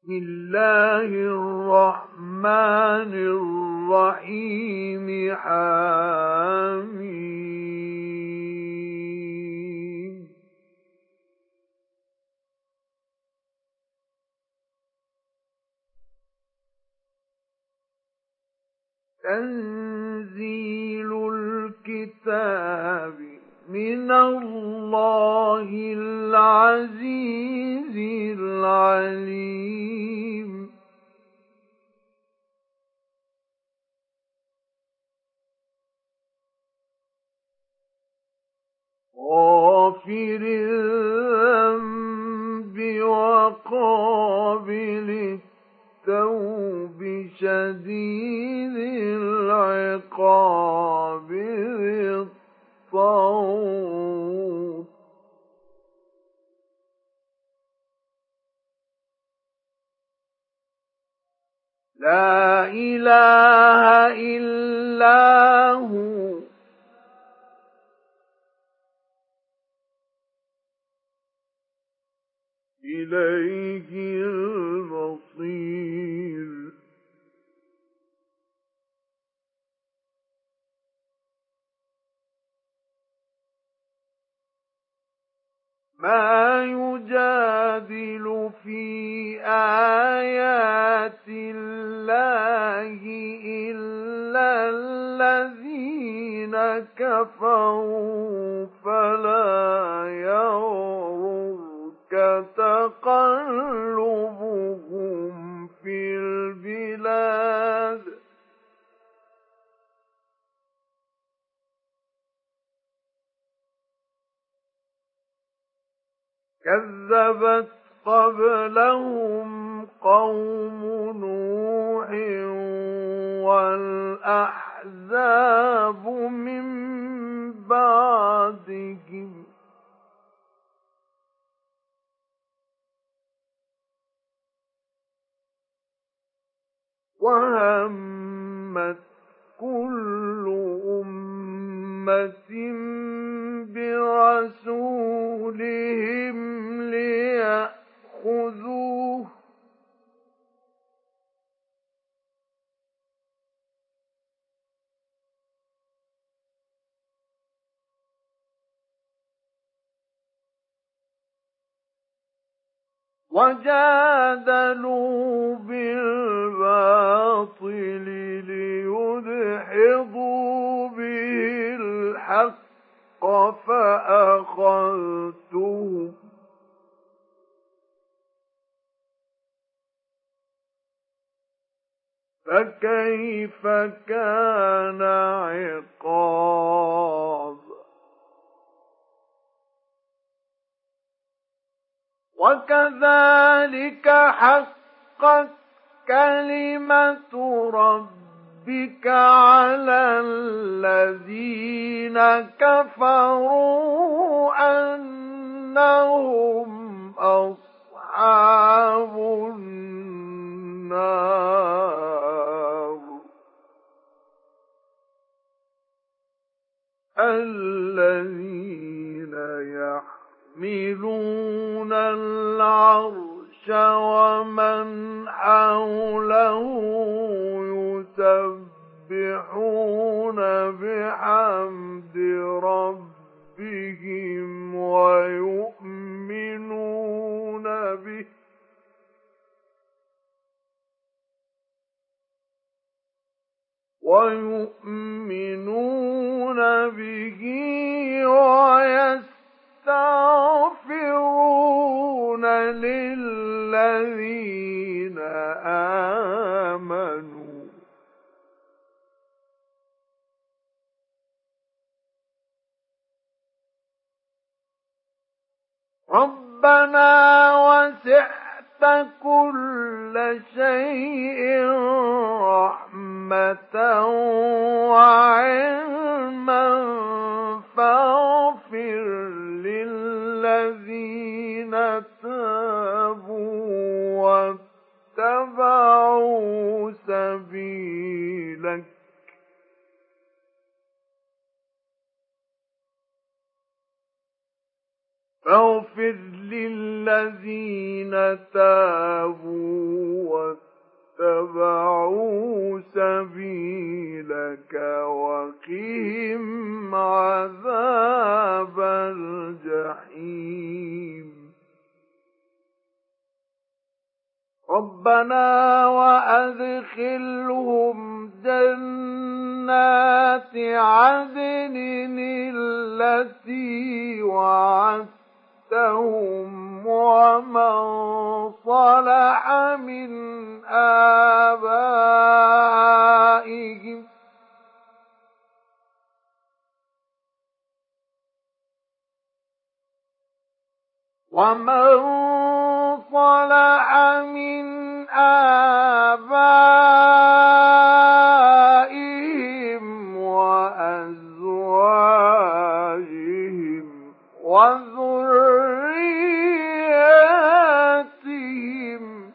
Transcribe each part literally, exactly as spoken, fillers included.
بسم الله الرحمن الرحيم حميم تنزيل الكتاب من الله العزيز العليم غافر الذنب وقابل التوب شديد العقاب ذي الطول لا إله إلا هو إليه المصير ما يجادل في آيات الله إلا الذين كفروا فلا يغررك تقلبهم في البلاد كذبت قبلهم قوم نوح والأحزاب من بعدهم وهمت كل أمة برسولهم ليأخذوه وجادلوا بالباطل ليدحضوا به الحق فأخذتهم فكيف كان عقاب وكذلك حقت كلمة ربك على الذين كفروا أنهم أصحاب النار الذين يحملون العرش ومن حوله يسبحون بحمد ربهم ويؤمنون به ويؤمنون به ويستغفرون للذين آمنوا ربنا وسعت كل شيء رحمة وعلما فاغفر للذين تابوا واتبعوا سبيلك فاغفر للذين تابوا ربنا وأدخلهم جنات عدن التي وعدتهم ومن صلح من آبائهم ومن صلح من آبائهم وأزواجهم وذرياتهم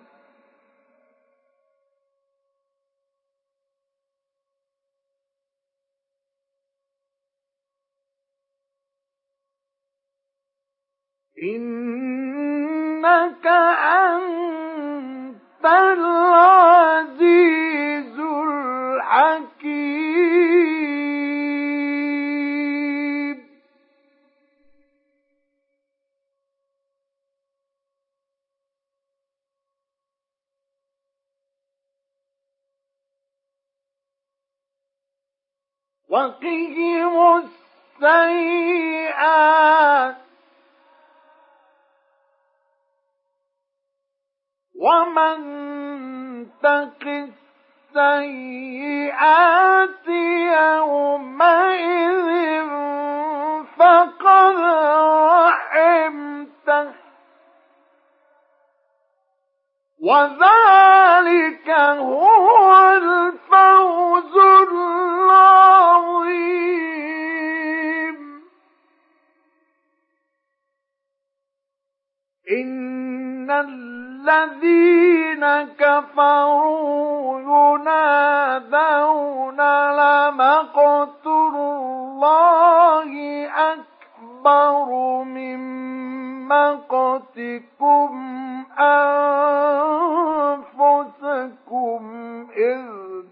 إنك أنت العزيز الحكيم وقهم السيئات ومن تق السيئات يومئذ فقد رحمته وذلك هو الفوز العظيم إن الذين كفروا ينادون لمقت الله أكبر من مقتكم أنفسكم إذ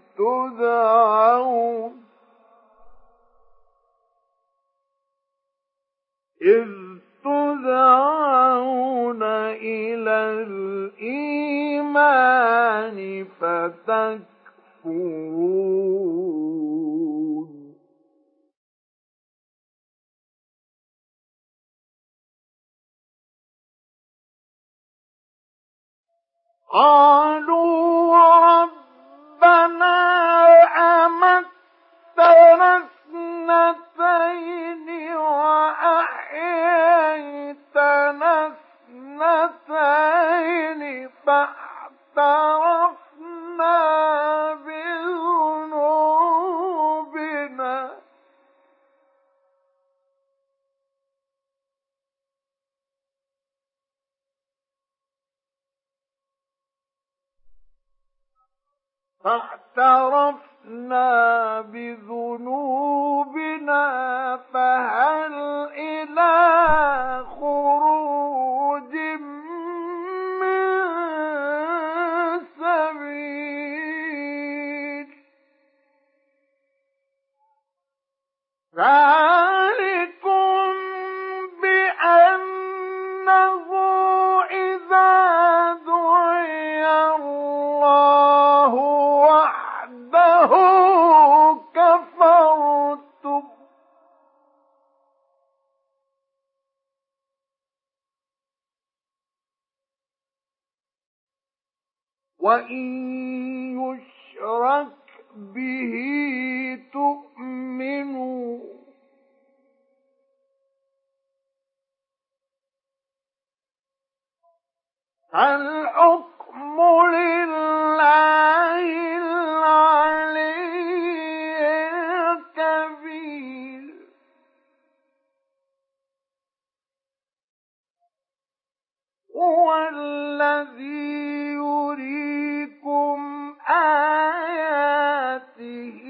تدعون إذ تدعون إلى الإيمان فتكفرون قالوا ربنا أمتنا اثنتين وأحييتنا اثنتين فاعترفنا بذنوبنا فاعترفنا بذنوبنا فهل إلى خروج من سبيل ذلكم بأنه إذا دعي الله وحده كفرتم وإن يشرك به تؤمنوا الحكم لله العلي الكبير هو الذي يريكم آياته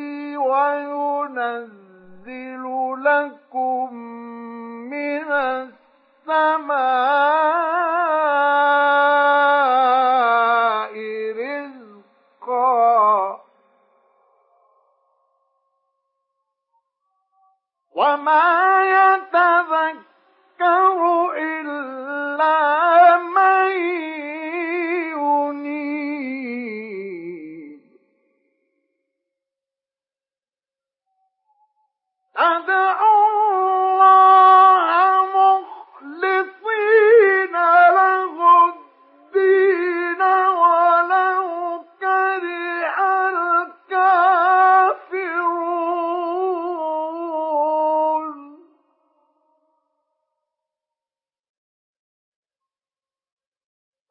وينزل لكم من السماء رزقا وما يتذكر إلا من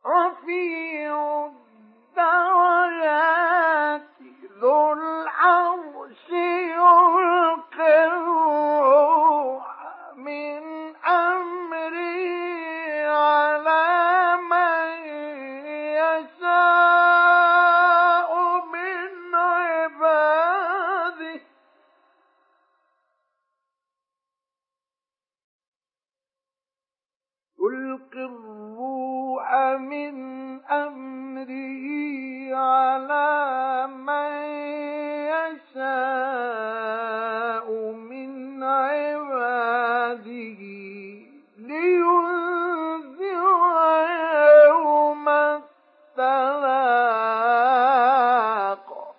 رفيع الدرجات ذو العرش يلقي الروح من أمره على من يشاء من عباده يلقي الروح من أمره على من يشاء من عباده لينذر يوم التلاق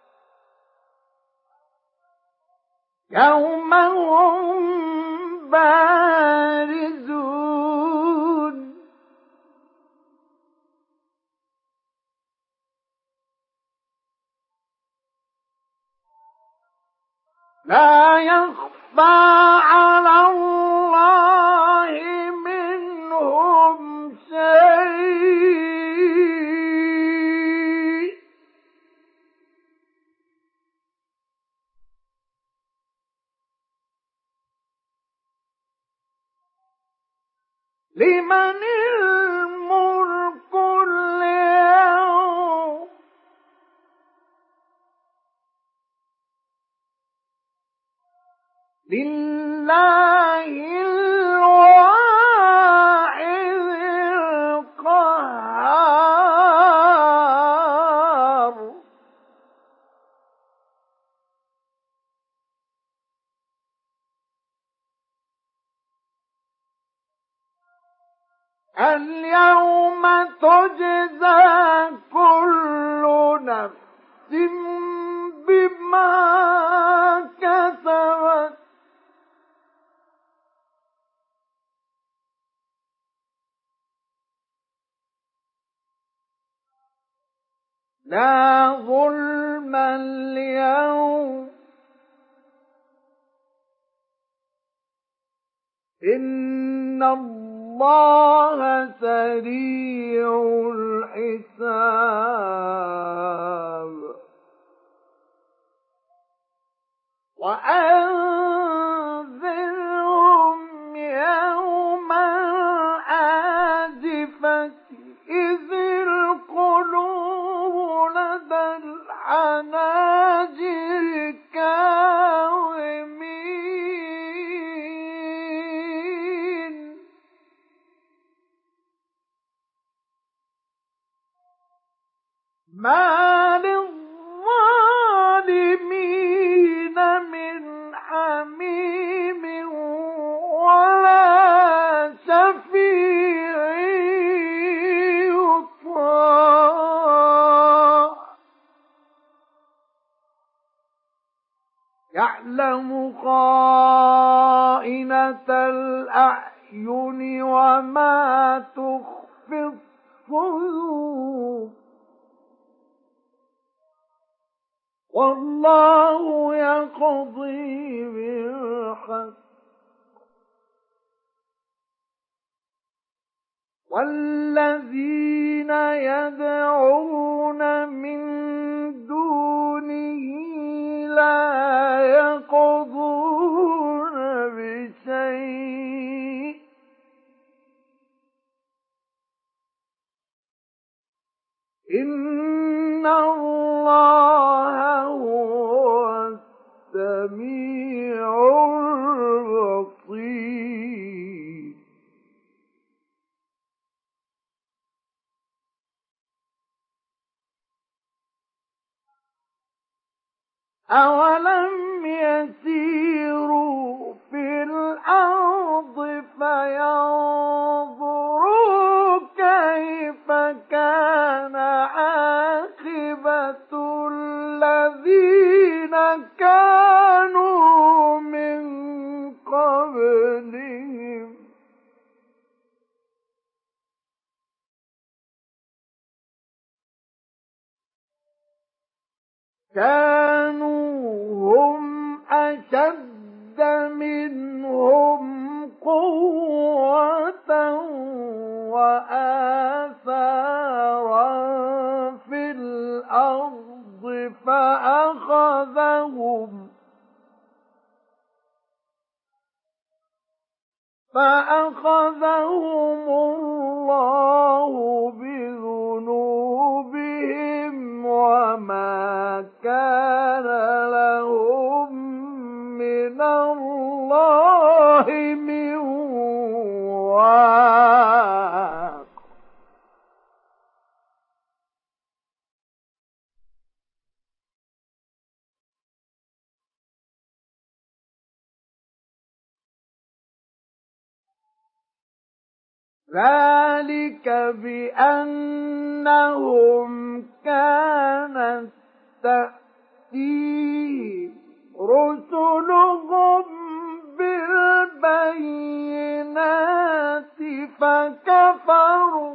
يوم هم بارزون لا يخفى على الله منهم شيء لمن الملك اليوم لله الواحد القهار اليوم تجزى كل نفس بما كسبت لا ظلم اليوم إن الله سريع الحساب وأنذرهم يوم الآزفة إذ القلوب لدى الحناجر كاظمين ما للظالمين من حميم ولا شفيع يطاع يعلم خائنة الأعين وما تخفي الصدور والله يقضي بالحق والذين يدعون من دونه لا يقضون بشيء إن الله هو السميع البصير أولم يسيروا في الأرض فينظروا كيف كان عاقبة الذين كانوا من قبلهم كانوا هم أشد منهم قوة وآثارا فأخذهم الله بذنوبهم وما كان لهم من الله من واق. ذلك بأنهم كانت تأتيهم رسلهم بالبينات فكفروا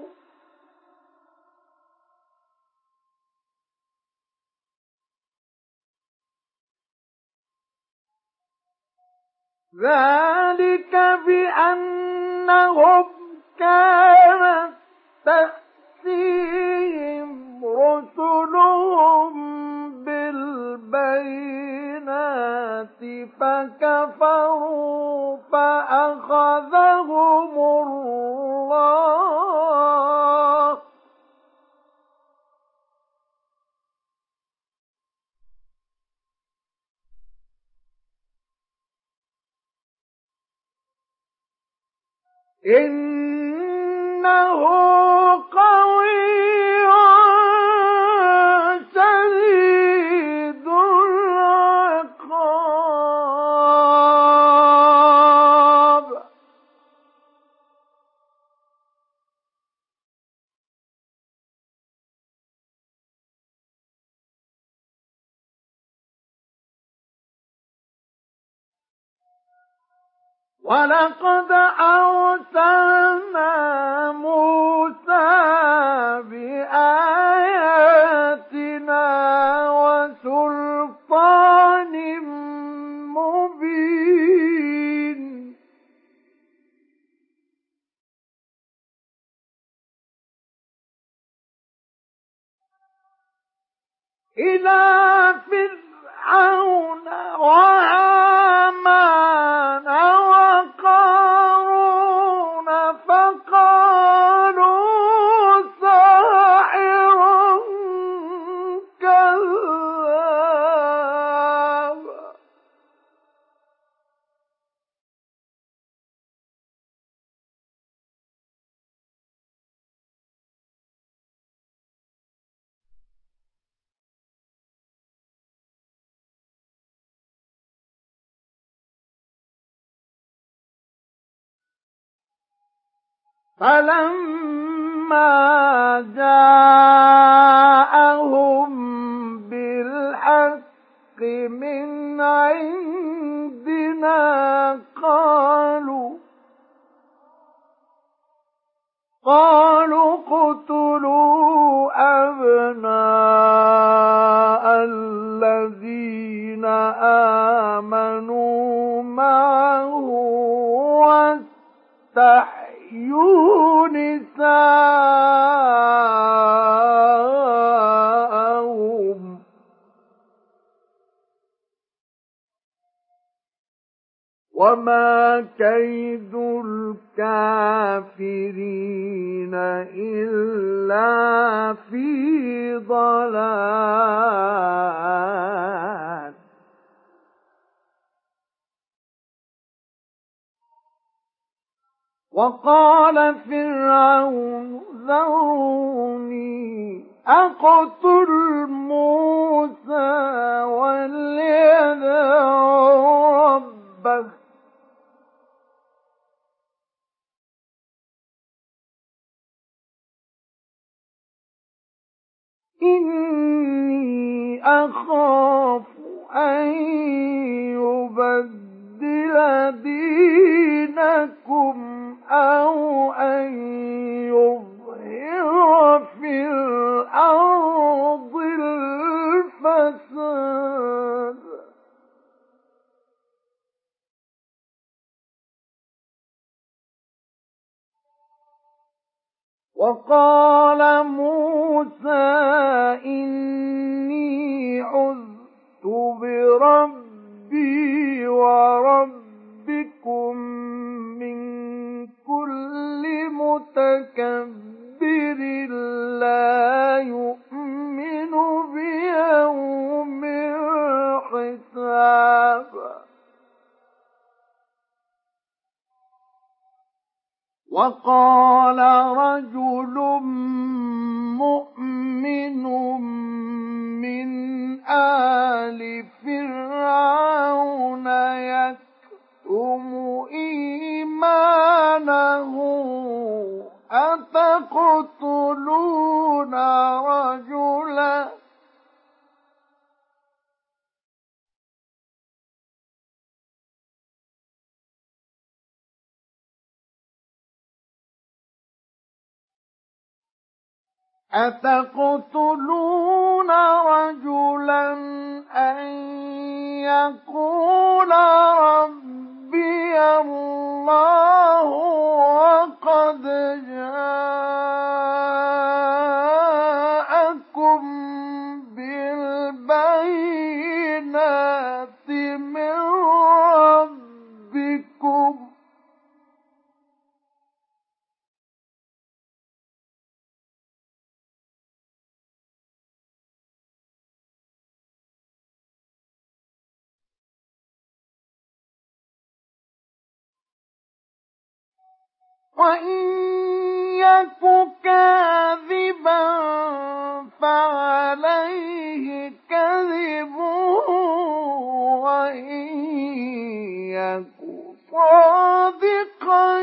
ذلك بأنهم كانت تأتيهم رسلهم بالبينات فكفروا فأخذهم الله إنه قوي شديد العقاب. ولقد أرسلنا موسى بآياتنا وسلطان مبين إلى فرعون وهامان وقارون فقالوا ساحر كذاب. فلما جاءهم بالحق من عندنا قالوا قالوا اقتلوا أبناء الذين آمنوا معه واستحيوا نساءهم وما كيد الكافرين إلا في ضلال. وقال فرعون ذروني أقتل موسى وليدع ربه إني أخاف أن يبدل دينكم أو أن يظهر في الأرض الفساد. وقال موسى إني عذت بربي وربكم من متكبر لا يؤمن بيوم الحساب وقال رجل مؤمن من آل فرعون يكتم إيمانه أتقتلون رجلا أتقتلون رجلا أن يقول ربي الله وقد جاءكم بالبينات من ربكم وإن يك كاذبا فعليه كذبه وإن يك صادقا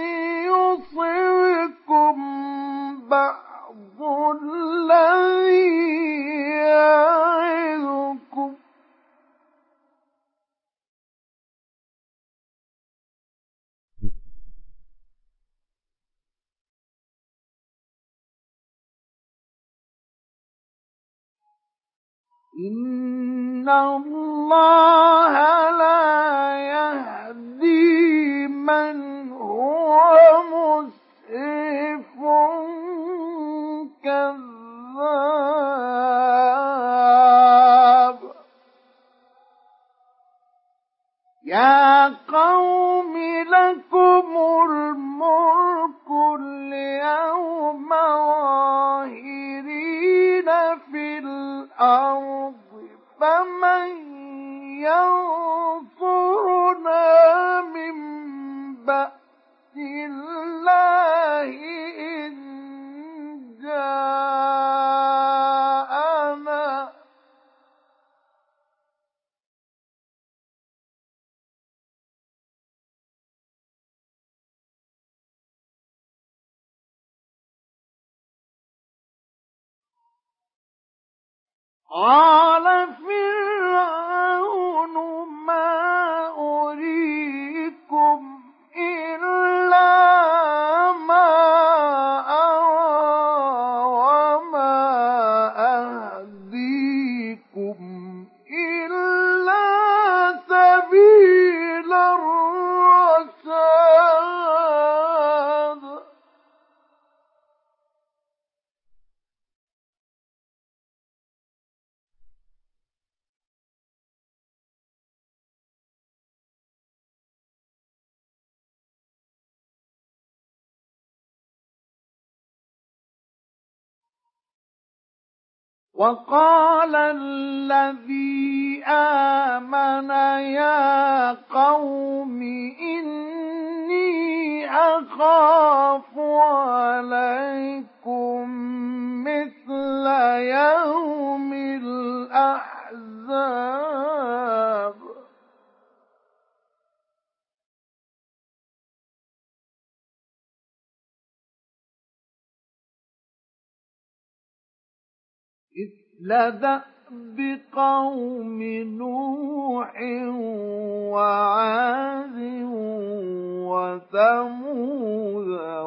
يصبكم بعض الذي يعظكم إن الله لا يهدي من هو مسرف كذاب يا قوم لكم الملك اليوم ظاهرين في الأرض فمن ينصرنا من بأس الله إن جاءنا قال فرعون ما أريكم إلا ما أرى وما أهديكم إلا سبيل الرشاد وقال الذي آمن يا قوم إني أخاف عليكم مثل يوم الأحزاب مثل دأب قوم نوح وعاد وثمود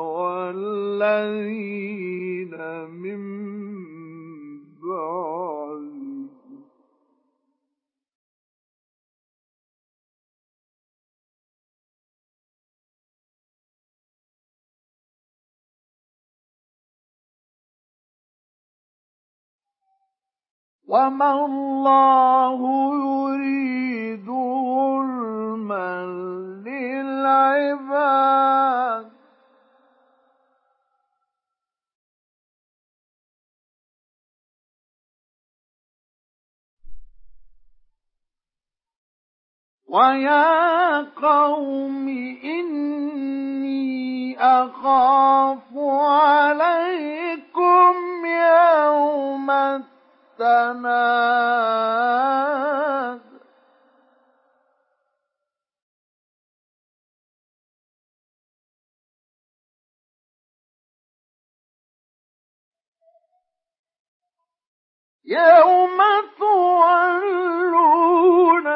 والذين من بعدهم وما الله يريد ظلما للعباد ويا قوم إني أخاف عليكم يوم التناد يوم تولون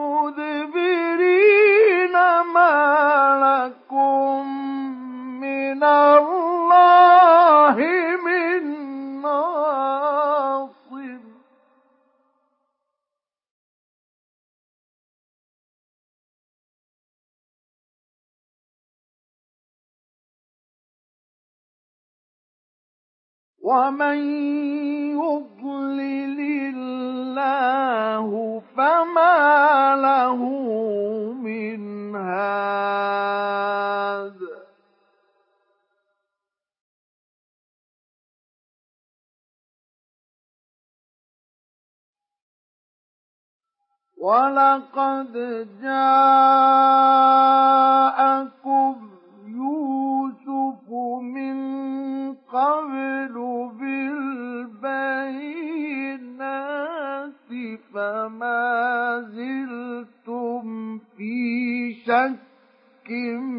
مدبرين ما لكم من الله من ناصر ومن يضلل الله فما له من هاد ولقد جاءكم يوسف من قبل بالبينات فما زلتم في شك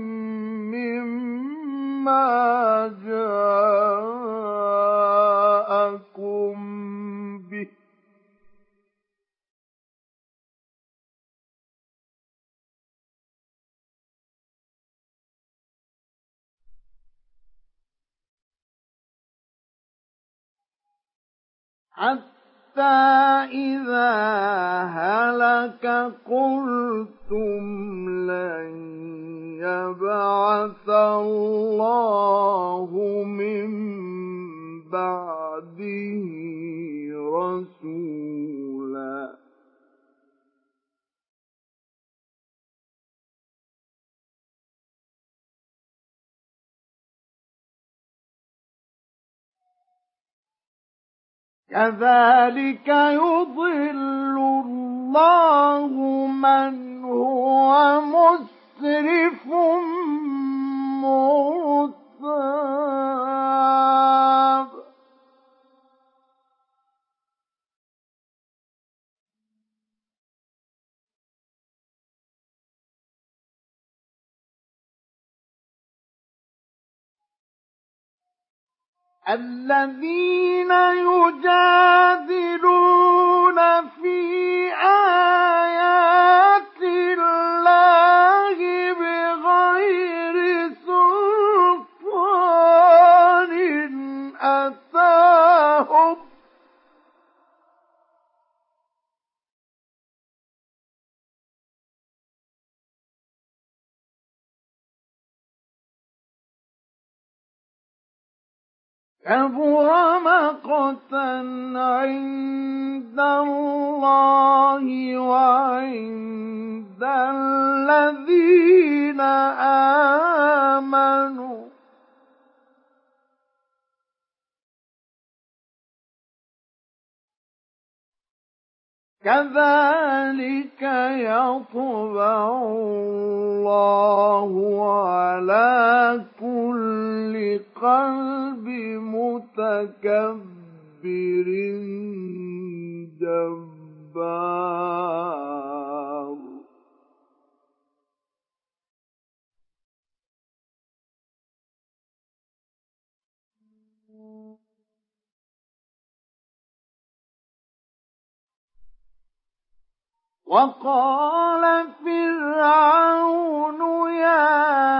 مما جاءكم به حتى إذا هلك قلتم لن يبعث الله من بعده رسولا كذلك يضل الله من هو مسرف مرتاب الذين يجادلون في آيات الله بغير سلطان أتاهم كبر مقتا عند الله وعند الذين آمنوا كذلك يطبع الله على كل قلب متكبر جبار وقال فرعون يا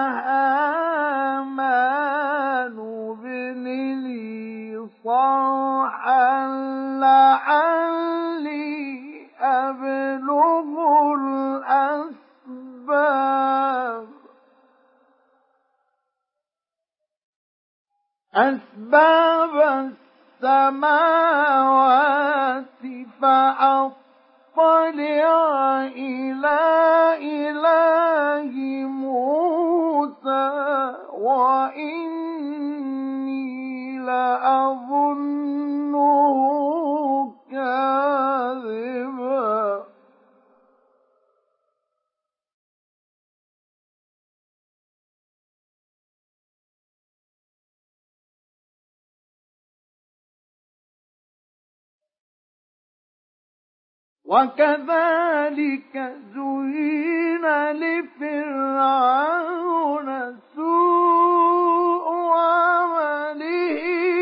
هامان ابن لي صرحا لعلي أبلغ الأسباب أسباب السماوات فأطلع إلى إله موسى وإني لأظنه كاذبا وكذلك زين لفرعون سوء عمله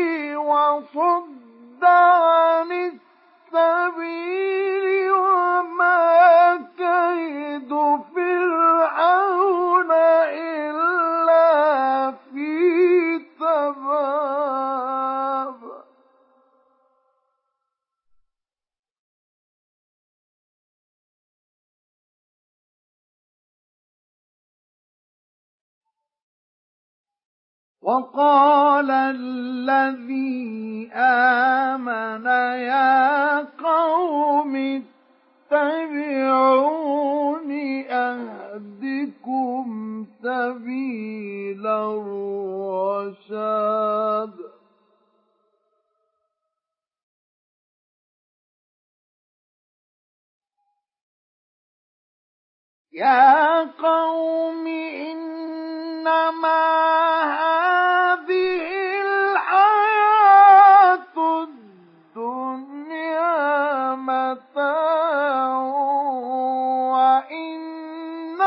وصد عن السبيل وما كيد فرعون إلا في تباب. وقال الذي آمن يا قوم اتبعون أهدكم سبيل الرشاد. يا قوم إنما هذه الحياة الدنيا متاع وإن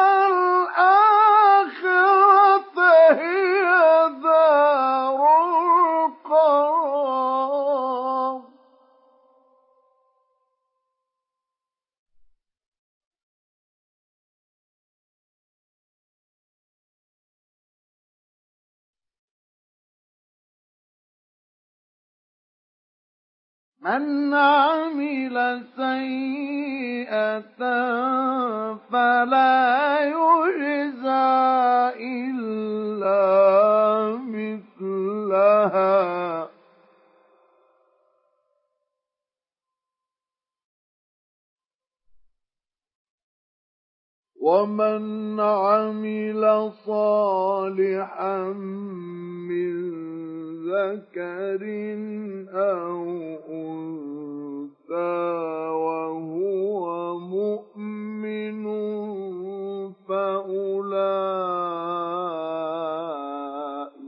الآخرة هي دار القرار. من عمل سيئة فلا يجزى إلا مثلها ومن عمل صالحا من ذكر أو أنثى وهو مؤمن فأولئك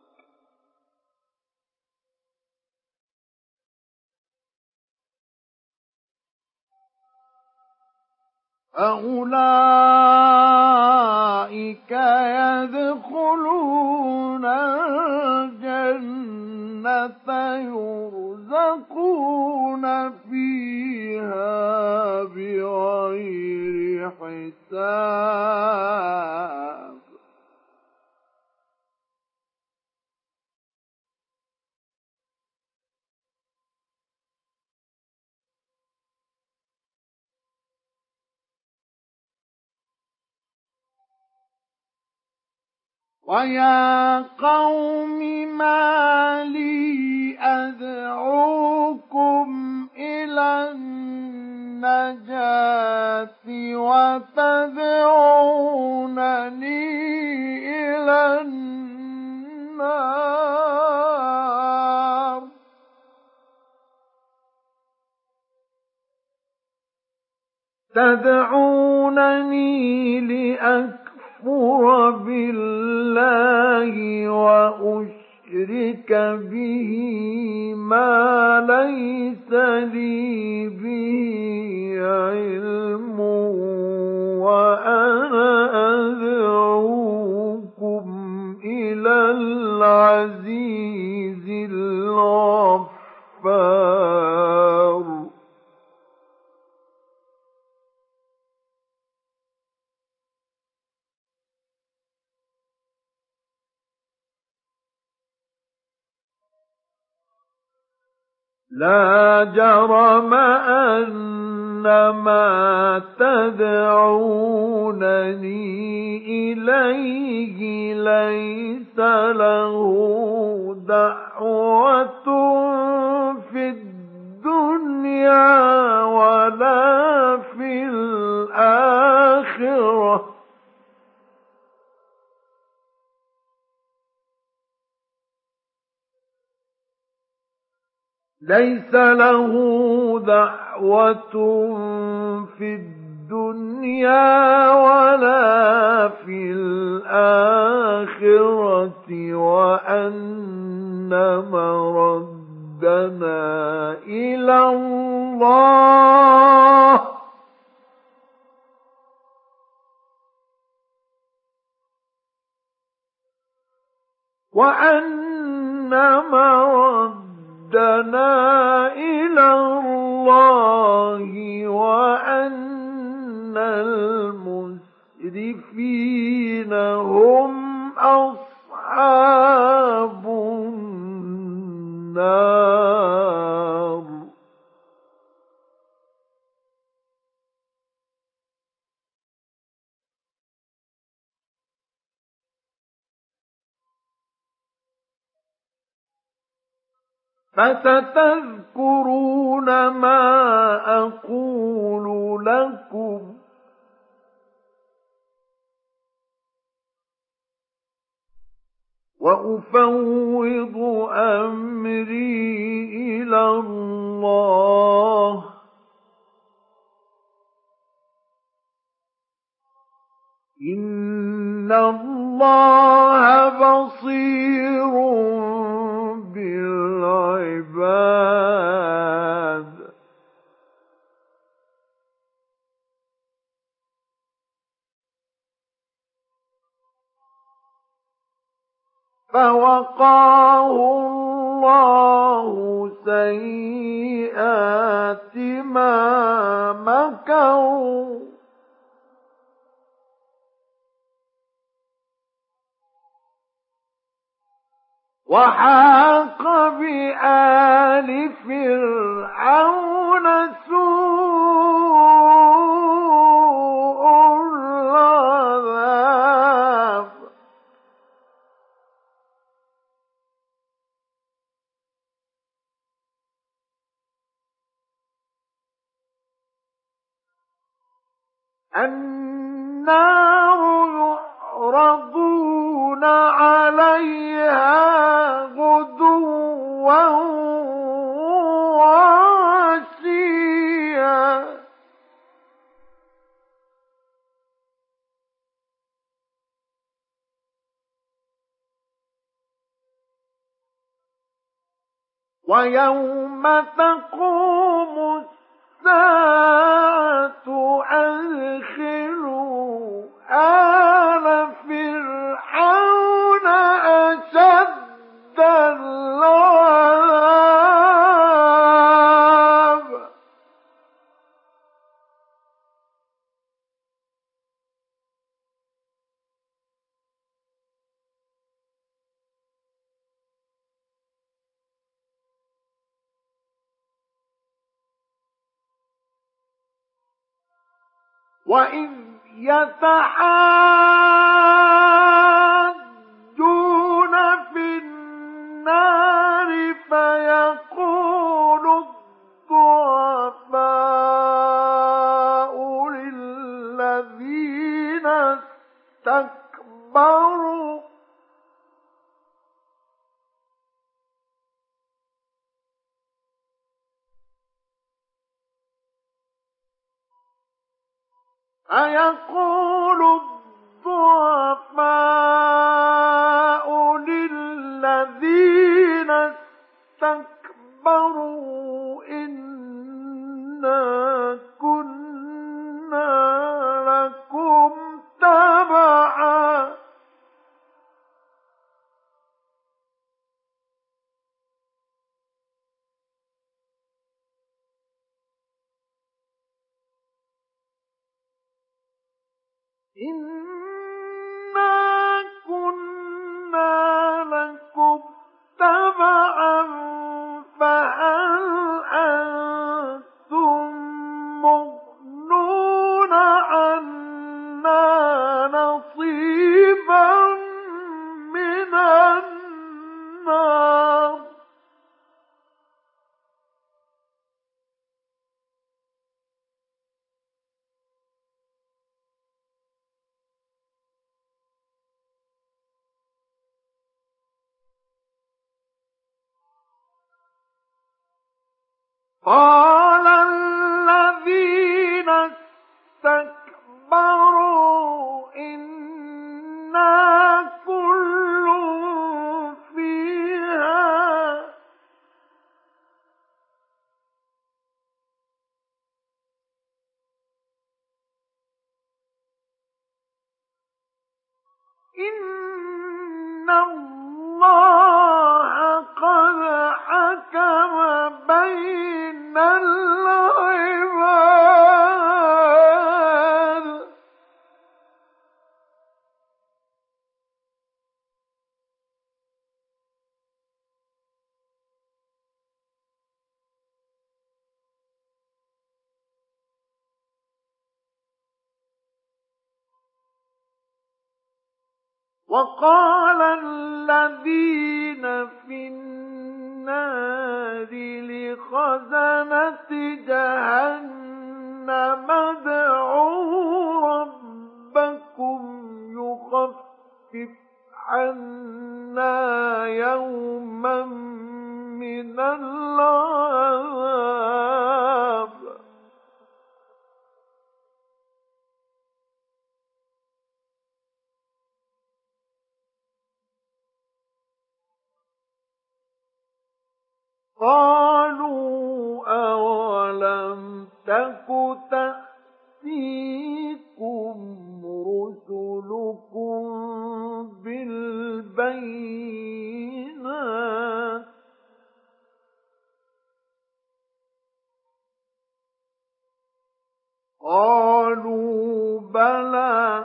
فأولئك يدخلون الجنة يرزقون فيها بغير حساب. ويا قوم ما لي أدعوكم إلى النجاة وتدعونني إلى النار. تدعونني لأكفر بالله وأشرك به ما ليس لي به علم وأنا أدعوكم إلى العزيز الغفار. لا جرم أن ما تدعونني إليه ليس له دعوة في الدنيا ولا في الآخرة ليس له دعوة في الدنيا ولا في الآخرة وأن مرده ردنا إلى الله وأن مردنا إلى الله وأن المسرفين هم أصحاب النار. فستذكرون ما أقول لكم وأفوض أمري إلى الله إن الله بصير بالعباد. فوقاه الله سيئات ما مكروا وحاق بآل فرعون سوء العذاب النار يعرضون عليها غدوا وعشيا ويوم تقوم الساعة أدخلوا آل فرعون أشد العذاب وإذ يتحاجون في النار فيقول الضعفاء للذين استكبروا فيقول الضعفاء للذين استكبروا إنا كنا لكم تبعا إنا كنا لكم تبعا فهل أنتم مغنون عنا نصيبا من النار قال الذين استكبروا إنا كل فيها إن الله قد حكم بين العباد وقال الذين في النار لخزنة جهنم ادعوا ربكم يخفف عنا يوما من العذاب قالوا أولم تك تأتيكم رسلكم بالبينات قالوا بلى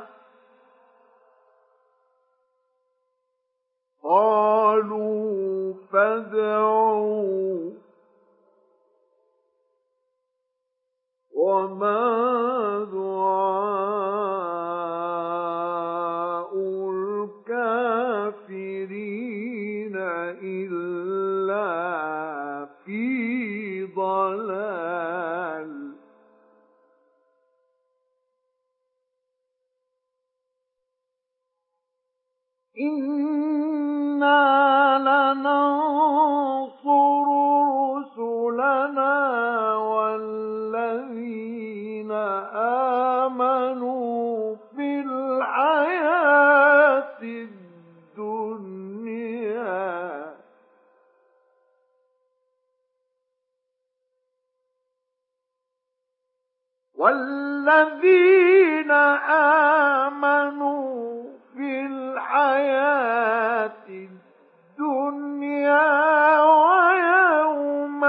قالوا فادعوا وما دعاء الكافرين إلا في ضلال إنا لننصر رسلنا والذين آمنوا في الحياة الدنيا والذين آمنوا في الحياة الدنيا ويوم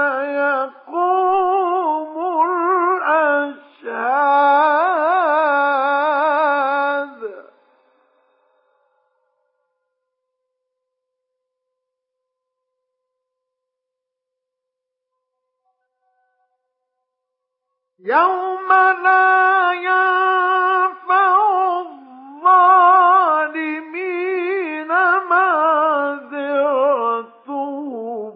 يقوم الأشهاد يوم لا ينفع الظالمين معذرتهم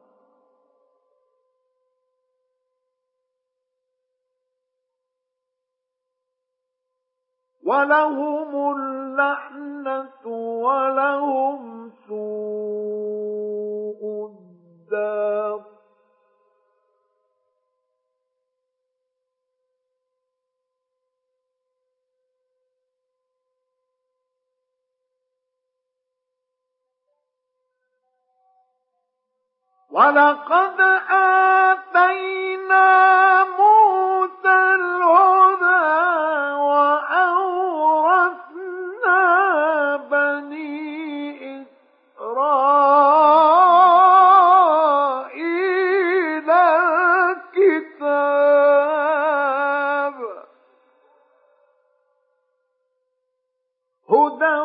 ولهم اللعنة ولهم سوء الدار ولقد آتينا موسى الهدى وأورثنا بني إسرائيل الكتاب هدى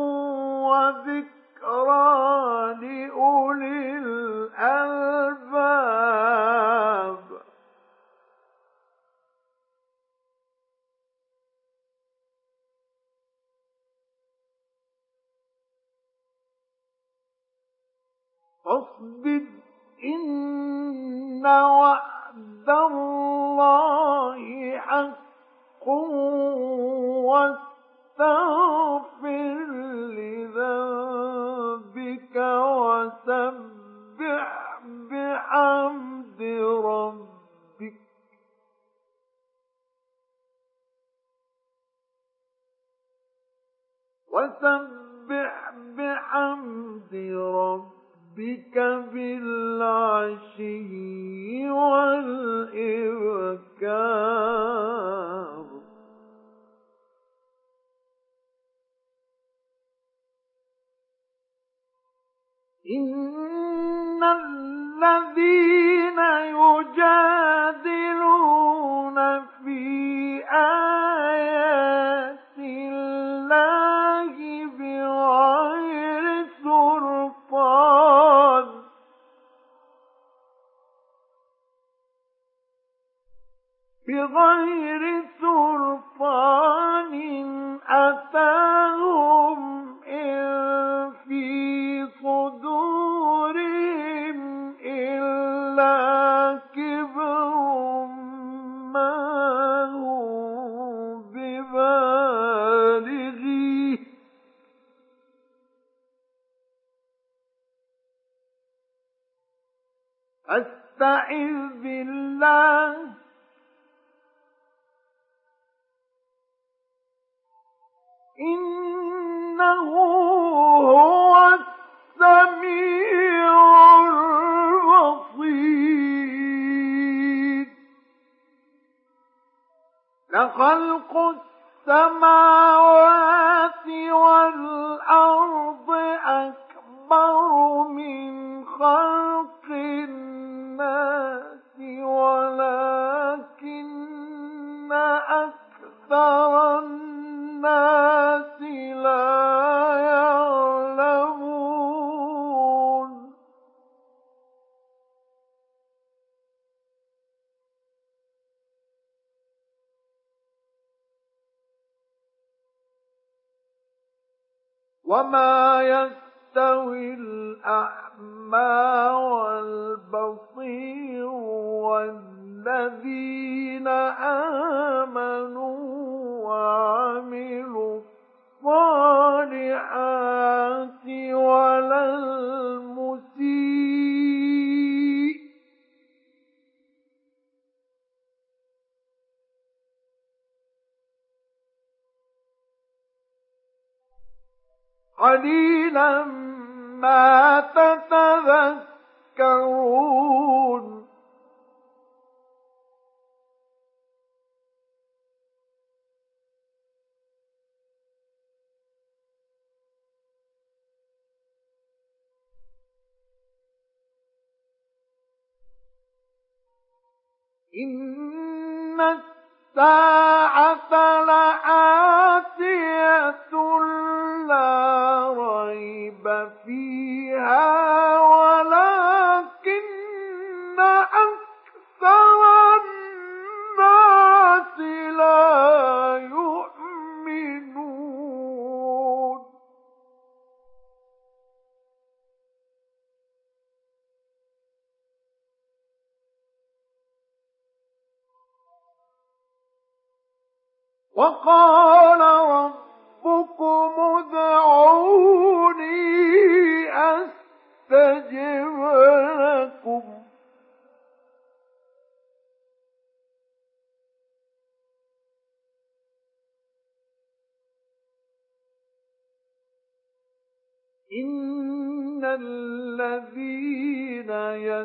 وذكرى لأولي الألباب فاصبر إن وعد الله حق واستغفر لذنبك وسبح بحمد ربك وسبح بحمد ربك بالعشي والإبكار بغير سلطان أتاهم إن في صدورهم إلا كبر ما هم ببالغيه فاستعذ بالله إنه هو السميع البصير لخلق السماوات والأرض أكبر من خلق الناس ولكن أكثر الناس لا يعلمون وما يستوي الأعمى والبصير والذين آمنوا وعملوا الصالحات ولا المسيء قليلا ما تتذكرون إن الساعة لآتية لا ريب فيها ولكن أكثر الناس لا يؤمنون وقال ربكم ادعوني أستجب لكم إن الذين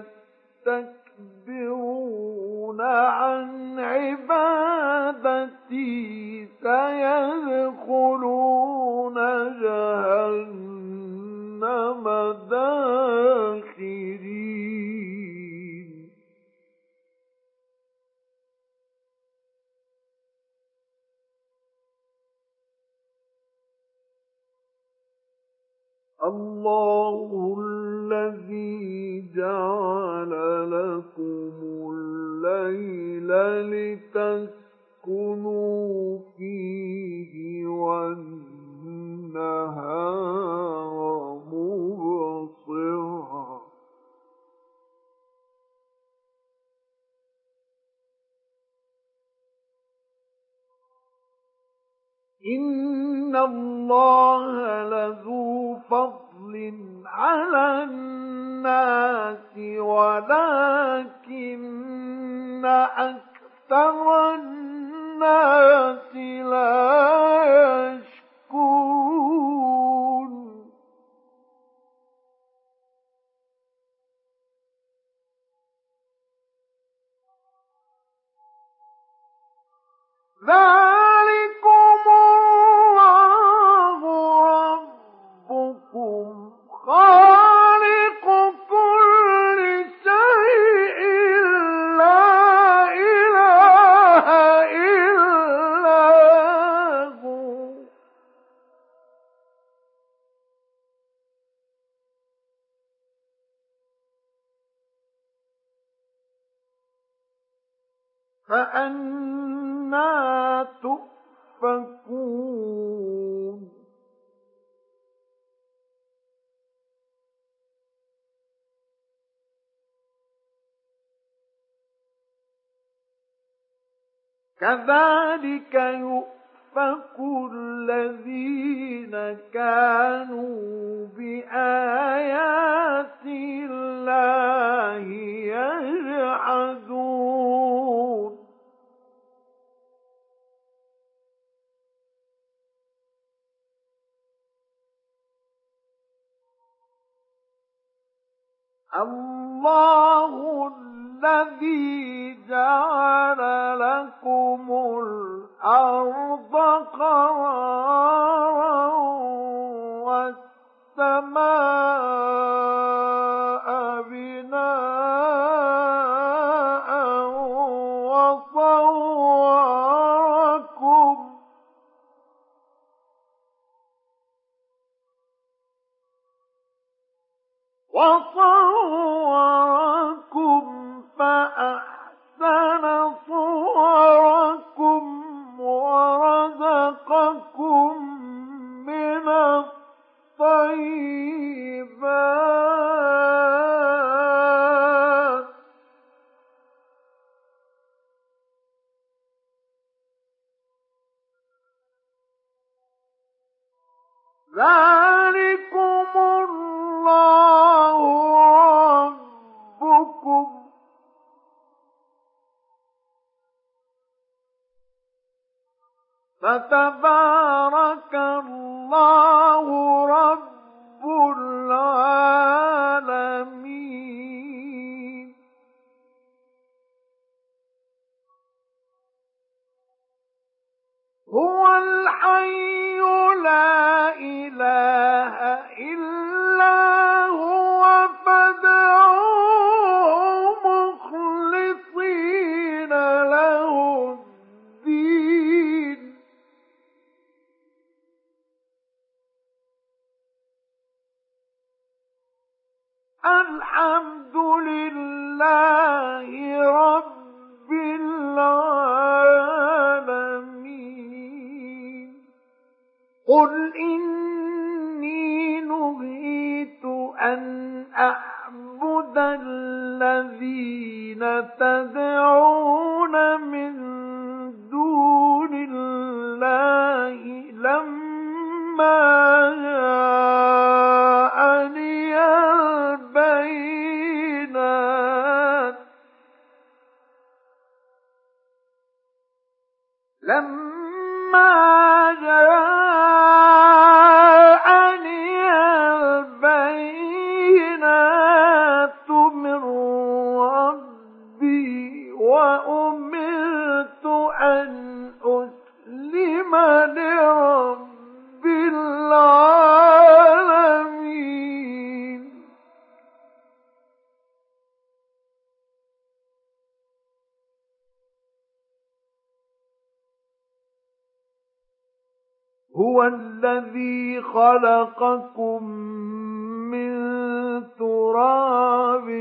يستكبرون عن عبادتي سيدخلون جهنم داخرين الله الذي جعل لكم الليل لتسكنوا فيه والنهار مبصرا إن الله لذو فضل على الناس ولكن أكثر الناس لا يشكرون ذلكم الله ربكم خالق كل شيء لا إله إلا هو فأنى تؤفكون كذلك يؤفك الذين كانوا بآيات الله يجحدون الله الذي جعل لكم الأرض قرارا والسماء بناء وصوركم وصوركم فأحسن صوركم ورزقكم من الطيبات ذلكم الله ربكم فتبارك الله رب العالمين هو الحي لا إله إلا هو فادعوه مخلصين له الدين الحمد لله رب العالمين قل إني نهيت أن أعبد الذين تدعون من دون الله لما جاءني البينات لما جاءني البينات من ربي وأمرت أن أسلم لرب العالمين هو الذي خلقكم من تراب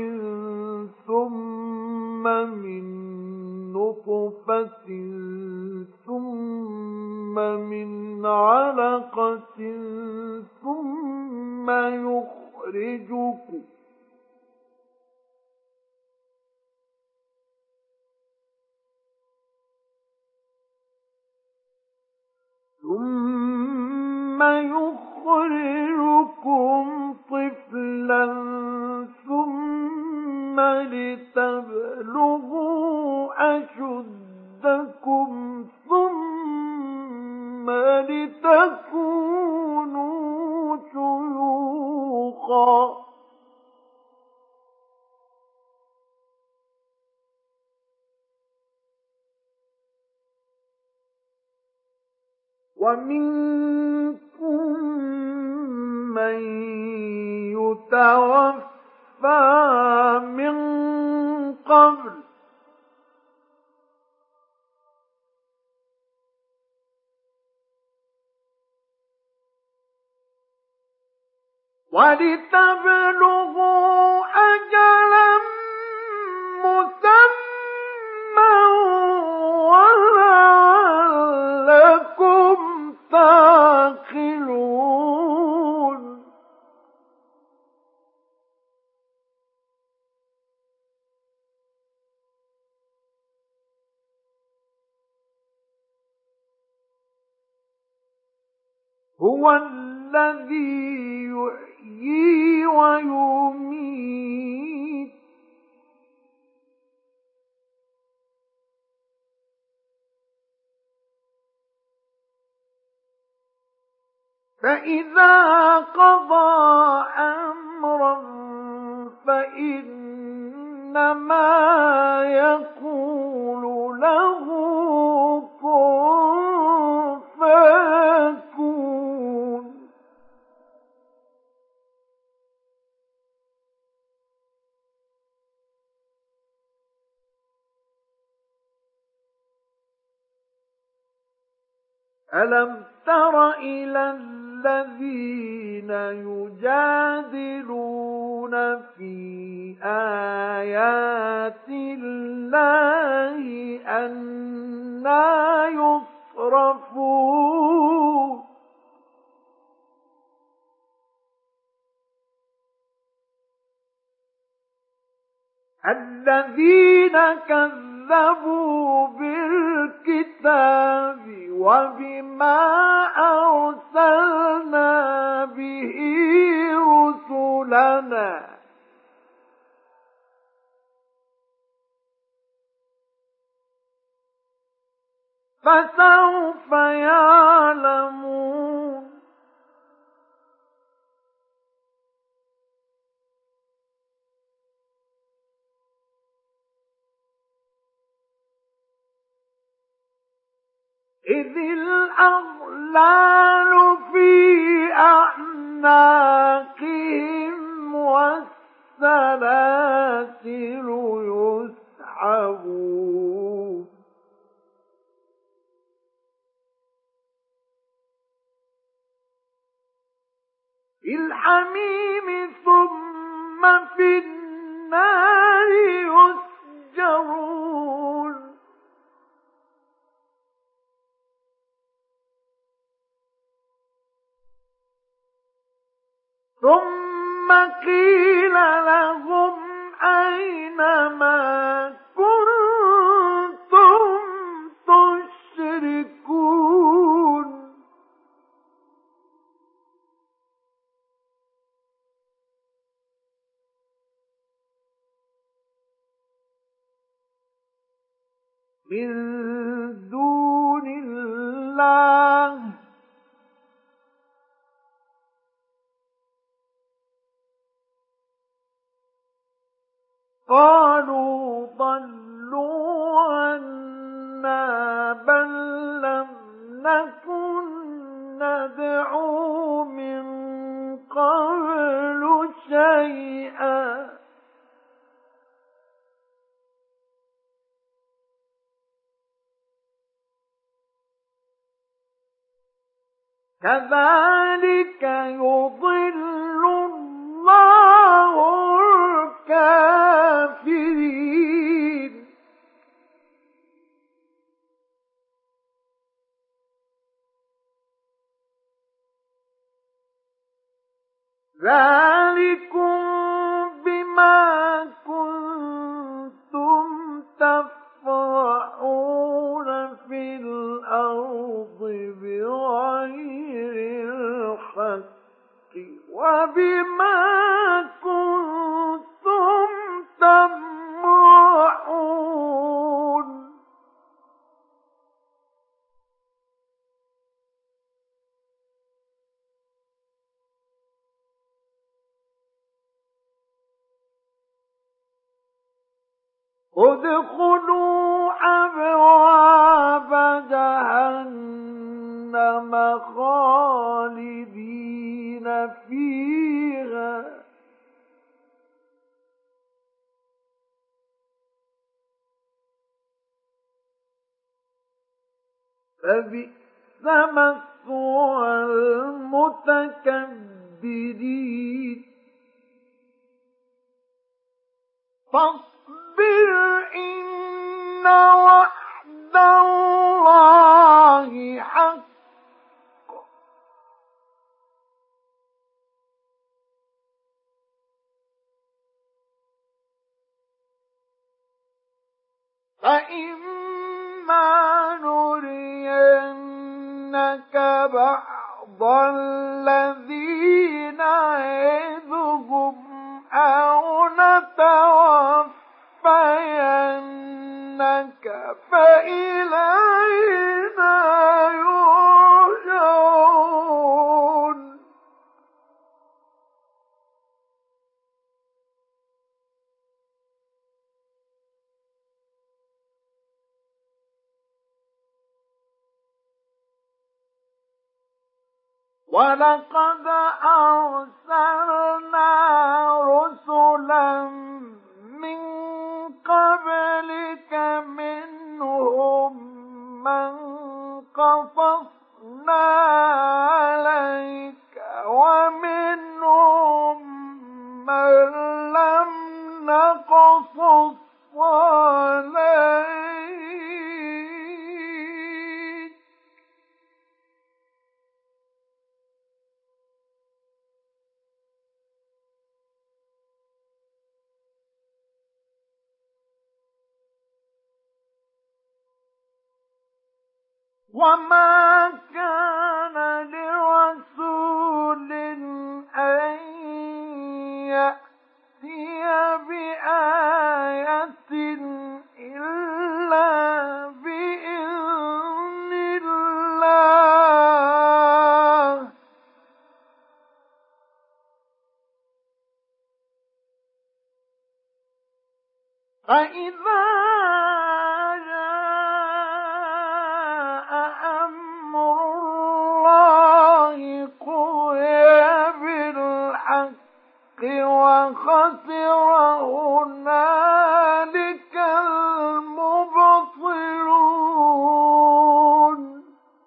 ثم من نطفة ثم من علقة ثم يخرجكم ثم يخرجكم طفلا ثم لتبلغوا أشدكم ثم لتكونوا شيوخا ومنكم من يتوفى من قبل ولتبلغوا أجلا مسمى هو الذي يحيي ويميت فإذا قضى أمرا فإنما يقول له كن فيكون. ألم تر إلى الذين يجادلون في آيات الله أنى يصرفون الذين كذبوا بالكتاب وبما أرسلنا به رسلنا فسوف يعلمون. إذ الأغلال في أعناقهم والسلاسل يسحبون في الحميم ثم في النار يسجرون. ثم قيل لهم أين ما كنتم تشركون من دون الله قالوا ضلوا عنا بل لم نكن ندعو من قبل شيئا كذلك يضل الله الكافرين. ذلكم بما كنتم تفرحون في الأرض بغير الحق وبما كنتم تمرحون. ادخلوا أبواب جهنم خالدين فيها فبئس مثوى المتكبرين. فاصبر إن وعد الله حق فإما نرينك بعض الذي نعدهم أو نتوفينك فإلينا يرجعون ولقد أرسلنا رسلا من قبلك منهم من قصصنا عليك ومنهم من لم نقصص عليك وما كان لرسول أن يأتي بآية إلا بإذن الله فإذا وخسر هنالك المبطلون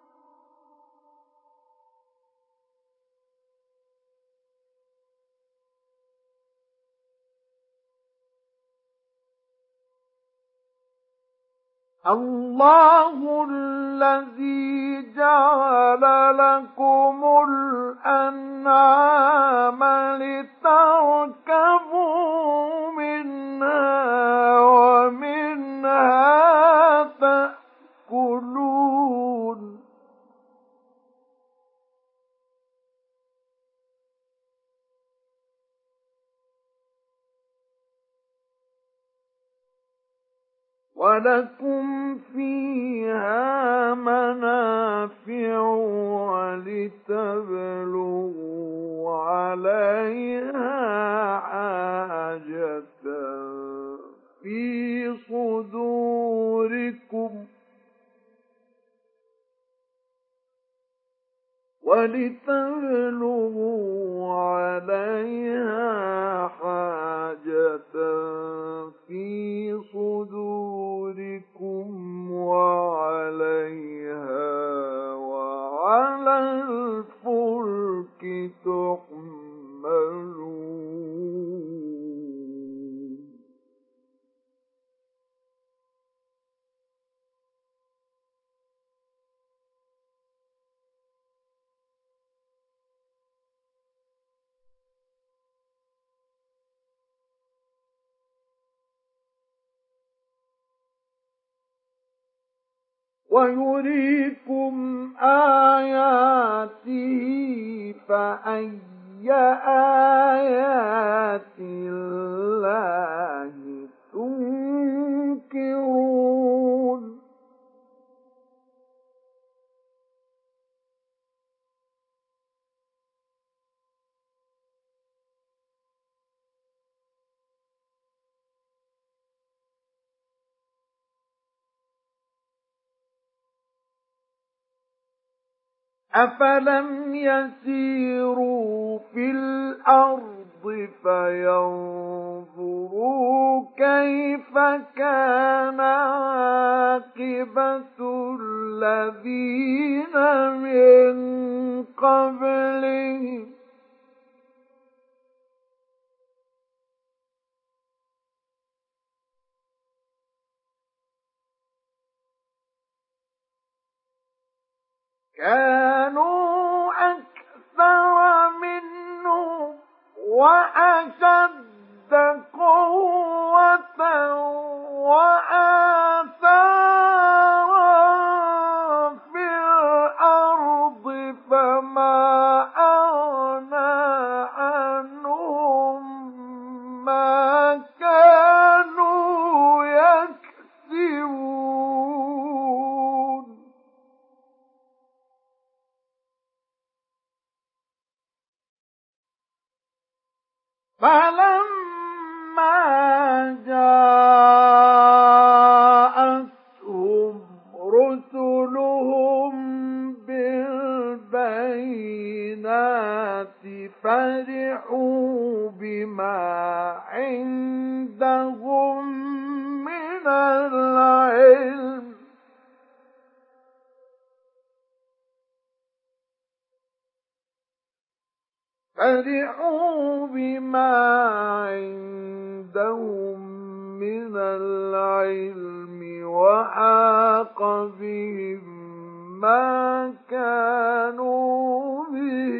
الله الذي جعل لكم الأنعام لتركبوا منها ومنها تأكلون ولكم فيها منافع ولتبلغوا عليها حاجة في صدوركم ولتبلغوا عليها حاجة في صدوركم وعليها وعلى الفلك تحملون ويريكم آياته فأي آيات الله تنكرون أفلم يسيروا في الأرض فينظروا كيف كان عاقبة الذين من قبلهم كانوا أكثر منهم وأشد قوة وآثارا في الأرض فما فرحوا بما عندهم من العلم وحاق بهم ما كانوا به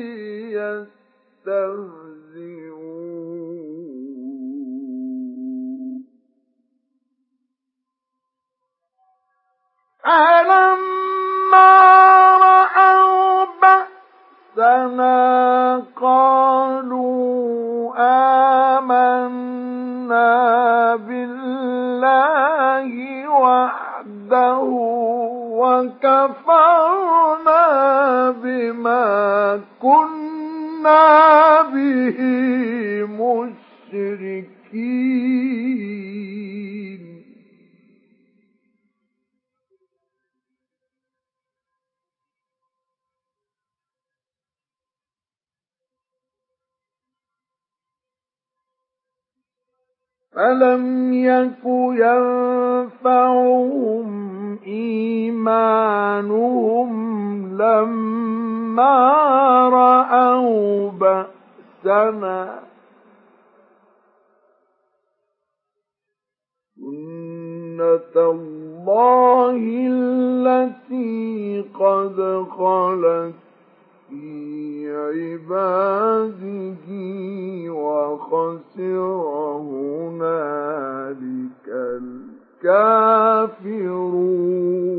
يستهزئون فلما رأوا بأسنا قالوا آمنا بالله وحده وكفرنا بما كنا به مشركين فلم يك ينفعهم إيمانهم لما رأوا بأسنا سنة الله التي قد خلت في عباده وخسر هنالك الكافرون